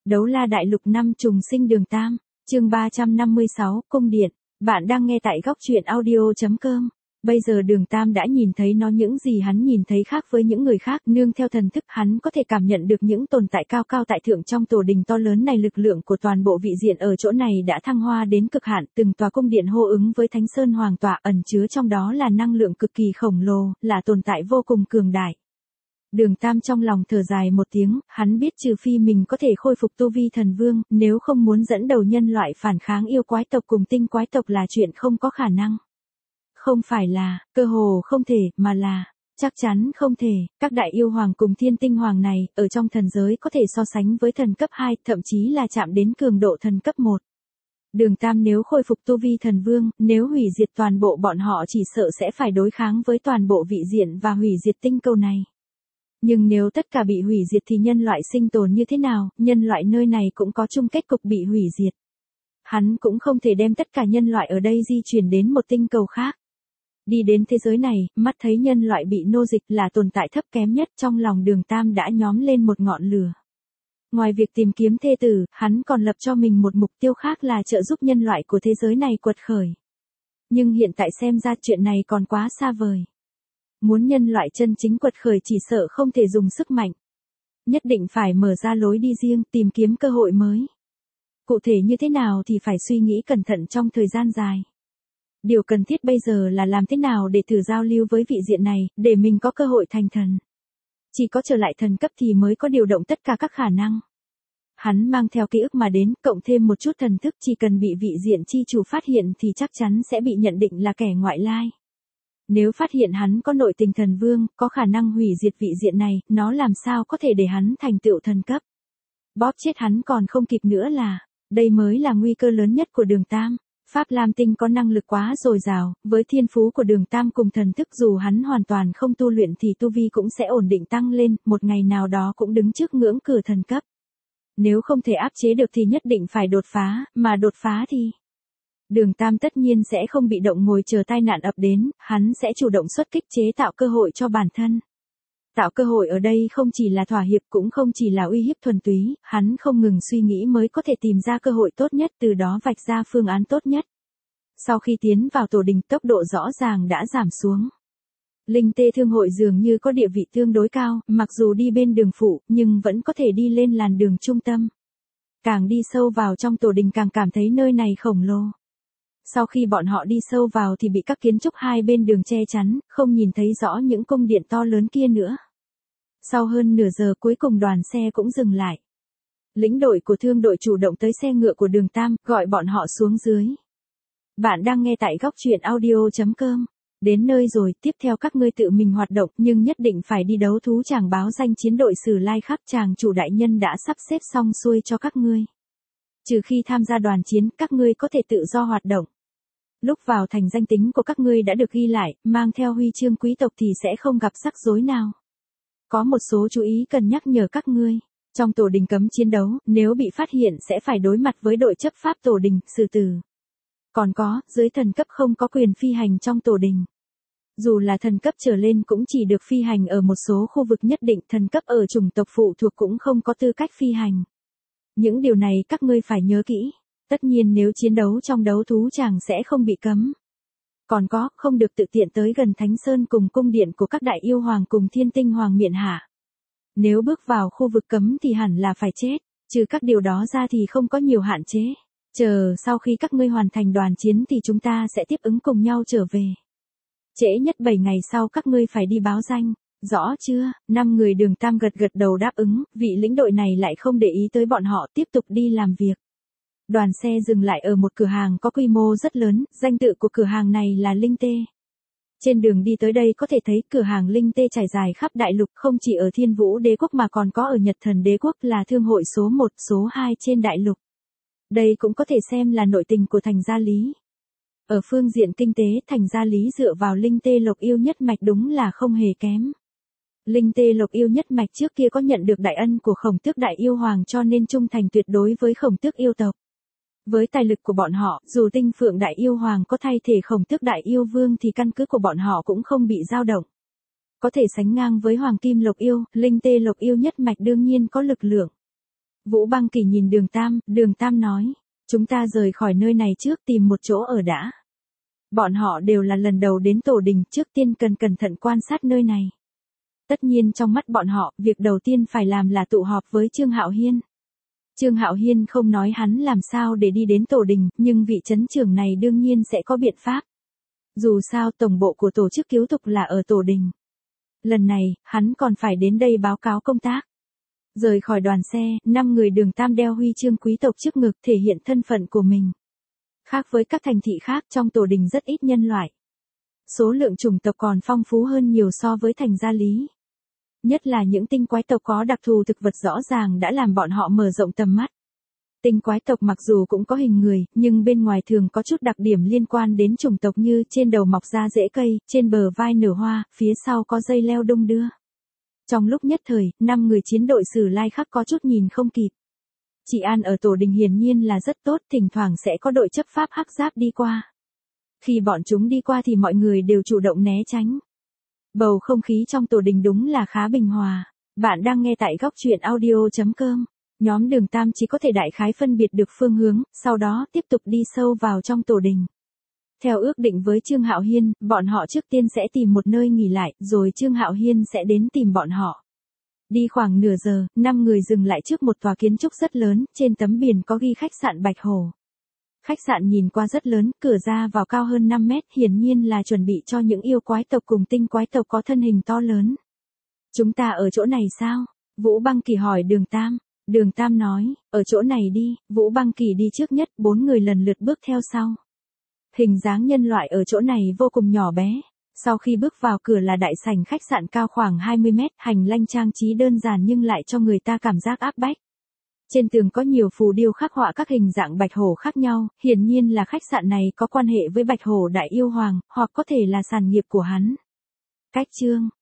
Đấu la đại lục năm trùng sinh đường Tam, chương 356, cung điện. Bạn đang nghe tại góc truyện audio.com. Bây giờ đường Tam đã nhìn thấy nó, những gì hắn nhìn thấy khác với những người khác. Nương theo thần thức, hắn có thể cảm nhận được những tồn tại cao cao tại thượng trong tổ đình to lớn này. Lực lượng của toàn bộ vị diện ở chỗ này đã thăng hoa đến cực hạn. Từng tòa cung điện hô ứng với Thánh Sơn Hoàng tọa, ẩn chứa trong đó là năng lượng cực kỳ khổng lồ, là tồn tại vô cùng cường đại. Đường Tam trong lòng thở dài một tiếng, hắn biết trừ phi mình có thể khôi phục tu vi thần vương, nếu không muốn dẫn đầu nhân loại phản kháng yêu quái tộc cùng tinh quái tộc là chuyện không có khả năng. Không phải là, cơ hồ không thể, mà là, chắc chắn không thể. Các đại yêu hoàng cùng thiên tinh hoàng này, ở trong thần giới có thể so sánh với thần cấp 2, thậm chí là chạm đến cường độ thần cấp 1. Đường Tam nếu khôi phục tu vi thần vương, nếu hủy diệt toàn bộ bọn họ chỉ sợ sẽ phải đối kháng với toàn bộ vị diện và hủy diệt tinh cầu này. Nhưng nếu tất cả bị hủy diệt thì nhân loại sinh tồn như thế nào, nhân loại nơi này cũng có chung kết cục bị hủy diệt. Hắn cũng không thể đem tất cả nhân loại ở đây di chuyển đến một tinh cầu khác. Đi đến thế giới này, mắt thấy nhân loại bị nô dịch là tồn tại thấp kém nhất, trong lòng đường Tam đã nhóm lên một ngọn lửa. Ngoài việc tìm kiếm thê tử, hắn còn lập cho mình một mục tiêu khác là trợ giúp nhân loại của thế giới này quật khởi. Nhưng hiện tại xem ra chuyện này còn quá xa vời. Muốn nhân loại chân chính quật khởi chỉ sợ không thể dùng sức mạnh. Nhất định phải mở ra lối đi riêng, tìm kiếm cơ hội mới. Cụ thể như thế nào thì phải suy nghĩ cẩn thận trong thời gian dài. Điều cần thiết bây giờ là làm thế nào để thử giao lưu với vị diện này, để mình có cơ hội thành thần. Chỉ có trở lại thần cấp thì mới có điều động tất cả các khả năng. Hắn mang theo ký ức mà đến, cộng thêm một chút thần thức, chỉ cần bị vị diện chi chủ phát hiện thì chắc chắn sẽ bị nhận định là kẻ ngoại lai. Nếu phát hiện hắn có nội tình thần vương, có khả năng hủy diệt vị diện này, nó làm sao có thể để hắn thành tựu thần cấp. Bóp chết hắn còn không kịp nữa là, đây mới là nguy cơ lớn nhất của đường Tam. Pháp Lam Tinh có năng lực quá dồi dào, với thiên phú của đường Tam cùng thần thức dù hắn hoàn toàn không tu luyện thì tu vi cũng sẽ ổn định tăng lên, một ngày nào đó cũng đứng trước ngưỡng cửa thần cấp. Nếu không thể áp chế được thì nhất định phải đột phá, mà đột phá thì... Đường Tam tất nhiên sẽ không bị động ngồi chờ tai nạn ập đến, hắn sẽ chủ động xuất kích chế tạo cơ hội cho bản thân. Tạo cơ hội ở đây không chỉ là thỏa hiệp cũng không chỉ là uy hiếp thuần túy, hắn không ngừng suy nghĩ mới có thể tìm ra cơ hội tốt nhất, từ đó vạch ra phương án tốt nhất. Sau khi tiến vào tổ đình, tốc độ rõ ràng đã giảm xuống. Linh tê thương hội dường như có địa vị tương đối cao, mặc dù đi bên đường phụ, nhưng vẫn có thể đi lên làn đường trung tâm. Càng đi sâu vào trong tổ đình càng cảm thấy nơi này khổng lồ. Sau khi bọn họ đi sâu vào thì bị các kiến trúc hai bên đường che chắn, không nhìn thấy rõ những cung điện to lớn kia nữa. Sau hơn nửa giờ cuối cùng đoàn xe cũng dừng lại. Lĩnh đội của thương đội chủ động tới xe ngựa của đường Tam, gọi bọn họ xuống dưới. Bạn đang nghe tại góc truyện audio.com. Đến nơi rồi, tiếp theo các ngươi tự mình hoạt động, nhưng nhất định phải đi đấu thú tràng báo danh chiến đội Sử Lai Khắc, chàng chủ đại nhân đã sắp xếp xong xuôi cho các ngươi. Trừ khi tham gia đoàn chiến, các ngươi có thể tự do hoạt động. Lúc vào thành danh tính của các ngươi đã được ghi lại, mang theo huy chương quý tộc thì sẽ không gặp rắc rối nào. Có một số chú ý cần nhắc nhở các ngươi. Trong tổ đình cấm chiến đấu, nếu bị phát hiện sẽ phải đối mặt với đội chấp pháp tổ đình, xử tử. Còn có, dưới thần cấp không có quyền phi hành trong tổ đình. Dù là thần cấp trở lên cũng chỉ được phi hành ở một số khu vực nhất định, thần cấp ở chủng tộc phụ thuộc cũng không có tư cách phi hành. Những điều này các ngươi phải nhớ kỹ. Tất nhiên nếu chiến đấu trong đấu thú tràng sẽ không bị cấm. Còn có, không được tự tiện tới gần Thánh Sơn cùng cung điện của các đại yêu hoàng cùng thiên tinh hoàng miện hạ. Nếu bước vào khu vực cấm thì hẳn là phải chết, trừ các điều đó ra thì không có nhiều hạn chế. Chờ sau khi các ngươi hoàn thành đoàn chiến thì chúng ta sẽ tiếp ứng cùng nhau trở về. Trễ nhất 7 ngày sau các ngươi phải đi báo danh, rõ chưa? 5 người đường Tam gật gật đầu đáp ứng, vị lĩnh đội này lại không để ý tới bọn họ, tiếp tục đi làm việc. Đoàn xe dừng lại ở một cửa hàng có quy mô rất lớn, danh tự của cửa hàng này là Linh Tê. Trên đường đi tới đây có thể thấy cửa hàng Linh Tê trải dài khắp đại lục, không chỉ ở Thiên Vũ Đế quốc mà còn có ở Nhật Thần Đế quốc, là thương hội số 1, số 2 trên đại lục. Đây cũng có thể xem là nội tình của thành Gia Lý. Ở phương diện kinh tế, thành Gia Lý dựa vào Linh Tê Lộc Yêu Nhất Mạch đúng là không hề kém. Linh Tê Lộc Yêu Nhất Mạch trước kia có nhận được đại ân của Khổng Tước Đại Yêu Hoàng cho nên trung thành tuyệt đối với Khổng Tước yêu tộc. Với tài lực của bọn họ, dù Tinh Phượng Đại Yêu Hoàng có thay thể Khổng Tước Đại Yêu Vương thì căn cứ của bọn họ cũng không bị dao động. Có thể sánh ngang với Hoàng Kim Lộc Yêu, Linh Tê Lộc Yêu Nhất Mạch đương nhiên có lực lượng. Vũ Băng Kỳ nhìn Đường Tam nói, chúng ta rời khỏi nơi này trước tìm một chỗ ở đã. Bọn họ đều là lần đầu đến Tổ Đình, trước tiên cần cẩn thận quan sát nơi này. Tất nhiên trong mắt bọn họ, việc đầu tiên phải làm là tụ họp với Trương Hạo Hiên. Trương Hạo Hiên không nói hắn làm sao để đi đến Tổ Đình, nhưng vị trấn trưởng này đương nhiên sẽ có biện pháp. Dù sao tổng bộ của tổ chức cứu tục là ở Tổ Đình. Lần này, hắn còn phải đến đây báo cáo công tác. Rời khỏi đoàn xe, 5 người Đường Tam đeo huy chương quý tộc trước ngực thể hiện thân phận của mình. Khác với các thành thị khác trong Tổ Đình rất ít nhân loại. Số lượng chủng tộc còn phong phú hơn nhiều so với thành Gia Lý. Nhất là những tinh quái tộc có đặc thù thực vật rõ ràng đã làm bọn họ mở rộng tầm mắt. Tinh quái tộc mặc dù cũng có hình người, nhưng bên ngoài thường có chút đặc điểm liên quan đến chủng tộc như trên đầu mọc ra rễ cây, trên bờ vai nở hoa, phía sau có dây leo đung đưa. Trong lúc nhất thời, 5 người chiến đội Sử Lai Khắc có chút nhìn không kịp. Trị an ở Tổ Đình hiển nhiên là rất tốt, thỉnh thoảng sẽ có đội chấp pháp hắc giáp đi qua. Khi bọn chúng đi qua thì mọi người đều chủ động né tránh. Bầu không khí trong Tổ Đình đúng là khá bình hòa. Bạn đang nghe tại góc truyện audio.com. Nhóm Đường Tam chỉ có thể đại khái phân biệt được phương hướng, sau đó tiếp tục đi sâu vào trong Tổ Đình. Theo ước định với Trương Hạo Hiên, bọn họ trước tiên sẽ tìm một nơi nghỉ lại, rồi Trương Hạo Hiên sẽ đến tìm bọn họ. Đi khoảng nửa giờ, 5 người dừng lại trước một tòa kiến trúc rất lớn, trên tấm biển có ghi khách sạn Bạch Hổ. Khách sạn nhìn qua rất lớn, cửa ra vào cao hơn 5 mét, hiển nhiên là chuẩn bị cho những yêu quái tộc cùng tinh quái tộc có thân hình to lớn. Chúng ta ở chỗ này sao? Vũ Băng Kỳ hỏi Đường Tam. Đường Tam nói, ở chỗ này đi. Vũ Băng Kỳ đi trước nhất, 4 người lần lượt bước theo sau. Hình dáng nhân loại ở chỗ này vô cùng nhỏ bé. Sau khi bước vào cửa là đại sảnh khách sạn cao khoảng 20 mét, hành lang trang trí đơn giản nhưng lại cho người ta cảm giác áp bách. Trên tường có nhiều phù điêu khắc họa các hình dạng bạch hổ khác nhau, hiển nhiên là khách sạn này có quan hệ với bạch hổ đại yêu hoàng, hoặc có thể là sản nghiệp của hắn. Cách chương